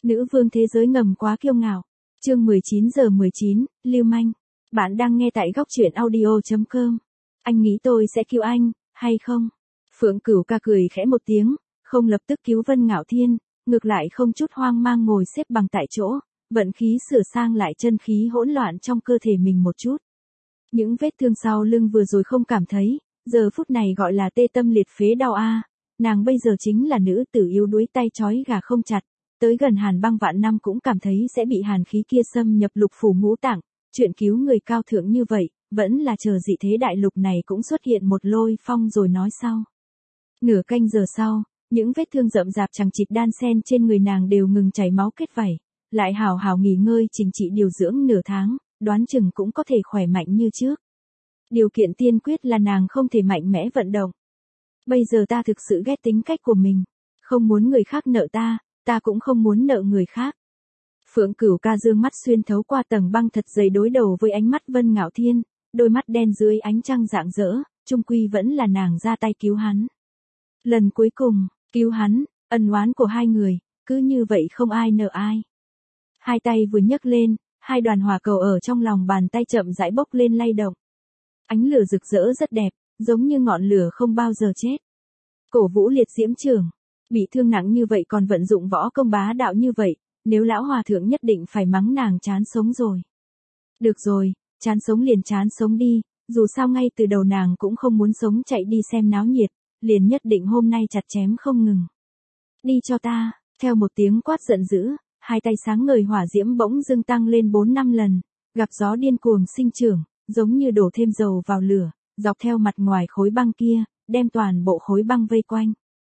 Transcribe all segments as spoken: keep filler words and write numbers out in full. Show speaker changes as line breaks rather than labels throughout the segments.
Nữ vương thế giới ngầm quá kiêu ngạo. Chương mười chín giờ mười chín, lưu manh. Bạn đang nghe tại góc truyện audio chấm com. Anh nghĩ tôi sẽ cứu anh, hay không? Phượng Cửu Ca cười khẽ một tiếng, không lập tức cứu Vân Ngạo Thiên, ngược lại không chút hoang mang ngồi xếp bằng tại chỗ, vận khí sửa sang lại chân khí hỗn loạn trong cơ thể mình một chút. Những vết thương sau lưng vừa rồi không cảm thấy, giờ phút này gọi là tê tâm liệt phế đau a. Nàng bây giờ chính là nữ tử yếu đuối tay trói gà không chặt, tới gần hàn băng vạn năm cũng cảm thấy sẽ bị hàn khí kia xâm nhập lục phủ ngũ tạng, chuyện cứu người cao thượng như vậy, vẫn là chờ dị thế đại lục này cũng xuất hiện một lôi phong rồi nói sau. Nửa canh giờ sau, những vết thương rậm rạp chằng chịt đan sen trên người nàng đều ngừng chảy máu kết vảy, lại hào hào nghỉ ngơi chỉnh trị điều dưỡng nửa tháng, đoán chừng cũng có thể khỏe mạnh như trước. Điều kiện tiên quyết là nàng không thể mạnh mẽ vận động. Bây giờ ta thực sự ghét tính cách của mình, không muốn người khác nợ ta, ta cũng không muốn nợ người khác. Phượng Cửu Ca dương mắt xuyên thấu qua tầng băng thật dày đối đầu với ánh mắt Vân Ngạo Thiên, đôi mắt đen dưới ánh trăng rạng rỡ, chung quy vẫn là nàng ra tay cứu hắn. Lần cuối cùng, cứu hắn, ân oán của hai người, cứ như vậy không ai nợ ai. Hai tay vừa nhấc lên, hai đoàn hỏa cầu ở trong lòng bàn tay chậm rãi bốc lên lay động. Ánh lửa rực rỡ rất đẹp, giống như ngọn lửa không bao giờ chết. Cổ Vũ Liệt Diễm Trưởng, bị thương nặng như vậy còn vận dụng võ công bá đạo như vậy, nếu lão hòa thượng nhất định phải mắng nàng chán sống rồi. Được rồi, chán sống liền chán sống đi, dù sao ngay từ đầu nàng cũng không muốn sống chạy đi xem náo nhiệt, liền nhất định hôm nay chặt chém không ngừng. Đi cho ta, theo một tiếng quát giận dữ, hai tay sáng ngời hỏa diễm bỗng dưng tăng lên bốn năm lần, gặp gió điên cuồng sinh trưởng, giống như đổ thêm dầu vào lửa, dọc theo mặt ngoài khối băng kia, đem toàn bộ khối băng vây quanh.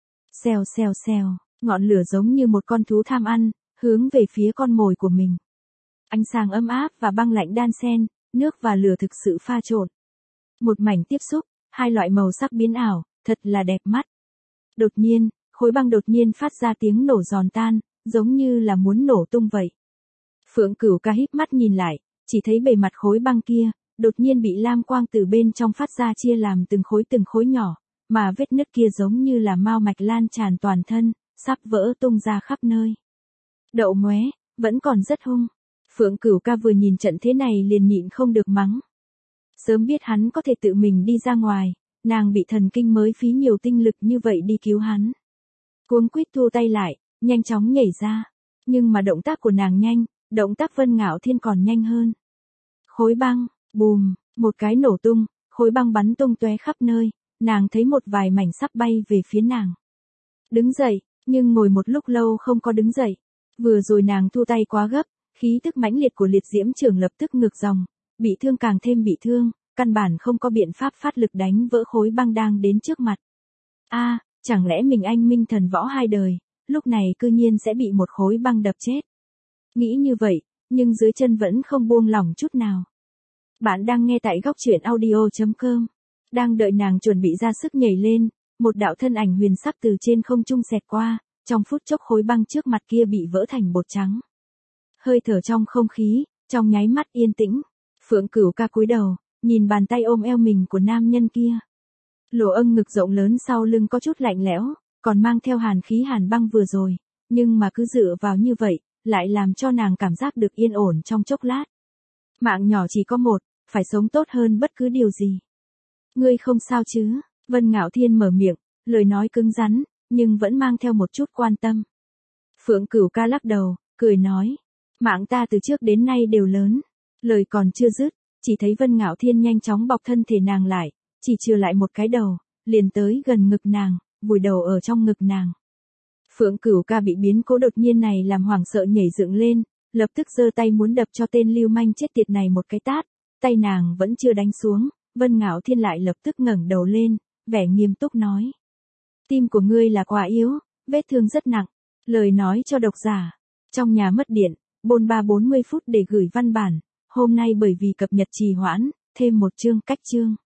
Xèo xèo xèo, ngọn lửa giống như một con thú tham ăn, hướng về phía con mồi của mình. Ánh sáng ấm áp và băng lạnh đan xen, nước và lửa thực sự pha trộn. Một mảnh tiếp xúc, hai loại màu sắc biến ảo, thật là đẹp mắt. Đột nhiên, khối băng đột nhiên phát ra tiếng nổ giòn tan, giống như là muốn nổ tung vậy. Phượng Cửu Ca híp mắt nhìn lại, chỉ thấy bề mặt khối băng kia, đột nhiên bị lam quang từ bên trong phát ra chia làm từng khối từng khối nhỏ, mà vết nứt kia giống như là mao mạch lan tràn toàn thân, sắp vỡ tung ra khắp nơi. Đậu móe, vẫn còn rất hung. Phượng Cửu Ca vừa nhìn trận thế này liền nhịn không được mắng. Sớm biết hắn có thể tự mình đi ra ngoài, nàng bị thần kinh mới phí nhiều tinh lực như vậy đi cứu hắn. Cuống quýt thu tay lại, nhanh chóng nhảy ra. Nhưng mà động tác của nàng nhanh, động tác Vân Ngạo Thiên còn nhanh hơn. Khối băng, bùm, một cái nổ tung, khối băng bắn tung tóe khắp nơi, nàng thấy một vài mảnh sắp bay về phía nàng. Đứng dậy, nhưng ngồi một lúc lâu không có đứng dậy. Vừa rồi nàng thu tay quá gấp, khí tức mãnh liệt của Liệt Diễm Trưởng lập tức ngược dòng, bị thương càng thêm bị thương, căn bản không có biện pháp phát lực đánh vỡ khối băng đang đến trước mặt. A, chẳng lẽ mình anh minh thần võ hai đời, lúc này cư nhiên sẽ bị một khối băng đập chết. Nghĩ như vậy, nhưng dưới chân vẫn không buông lỏng chút nào. Bạn đang nghe tại góc truyện audio chấm com. Đang đợi nàng chuẩn bị ra sức nhảy lên, một đạo thân ảnh huyền sắc từ trên không trung xẹt qua, trong phút chốc khối băng trước mặt kia bị vỡ thành bột trắng. Hơi thở trong không khí, trong nháy mắt yên tĩnh. Phượng Cửu Ca cúi đầu, nhìn bàn tay ôm eo mình của nam nhân kia. Lỗ âng ngực rộng lớn sau lưng có chút lạnh lẽo, còn mang theo hàn khí hàn băng vừa rồi, nhưng mà cứ dựa vào như vậy, lại làm cho nàng cảm giác được yên ổn trong chốc lát. Mạng nhỏ chỉ có một, phải sống tốt hơn bất cứ điều gì. Ngươi không sao chứ? Vân Ngạo Thiên mở miệng, lời nói cứng rắn, nhưng vẫn mang theo một chút quan tâm. Phượng Cửu Ca lắc đầu, cười nói, mạng ta từ trước đến nay đều lớn. Lời còn chưa dứt, chỉ thấy Vân Ngạo Thiên nhanh chóng bọc thân thể nàng lại, chỉ trừ lại một cái đầu, liền tới gần ngực nàng, vùi đầu ở trong ngực nàng. Phượng Cửu Ca bị biến cố đột nhiên này làm hoảng sợ nhảy dựng lên, lập tức giơ tay muốn đập cho tên lưu manh chết tiệt này một cái tát, tay nàng vẫn chưa đánh xuống, Vân Ngạo Thiên lại lập tức ngẩng đầu lên, vẻ nghiêm túc nói. Tim của ngươi là quá yếu, vết thương rất nặng, lời nói cho độc giả. Trong nhà mất điện, bôn ba bốn mươi phút để gửi văn bản, hôm nay bởi vì cập nhật trì hoãn, thêm một chương cách chương.